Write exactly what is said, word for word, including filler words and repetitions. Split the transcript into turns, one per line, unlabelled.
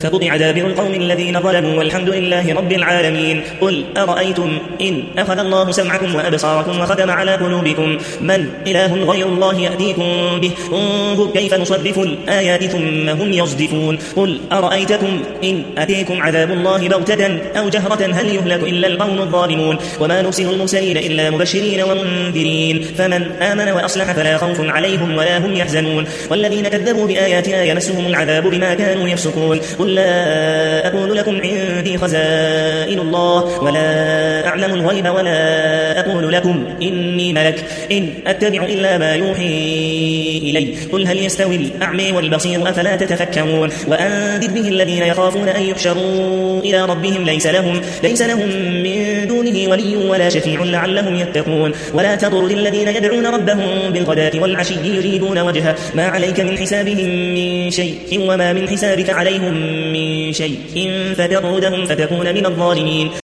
فقطع دابر القوم الذين ظلموا والحمد لله رب العالمين. قل أرأيتم إن أخذ الله سمعكم وأبصاركم وختم على قلوبكم من إله غير الله يأتيكم به انظر كيف نصرف الآيات ثم هم يصدفون. قل أرأيتكم إن أتيكم عذاب الله بغتة أو جهرة هل يهلك إلا القوم الظالمون وما نرسل المرسلين إلا مبشرين ومنذرين فمن آمن وأصلح فلا خوف عليهم ولا هم يحزنون والذين كذبوا بآياتنا يمسهم العذاب بما كانوا يفسقون. قل لا أقول لكم عندي خزائن الله ولا أعلم الغيب ولا أقول لكم إني ملك إن أتبع إلا ما يوحي إلي. قل هل يستوي الأعمى والبصير أفلا تتفكرون. وأنذر به الذين يخافون أن يحشروا إلى ربهم ليس لهم, ليس لهم من دونه ولي ولا شفيع لعلهم يتقون. ولا تطرد الذين يدعون ربهم بالغداة والعشي يريدون وجهه ما عليك من حسابهم من شيء وما من حسابك عليهم من شيء فتطردهم فتكون من الظالمين.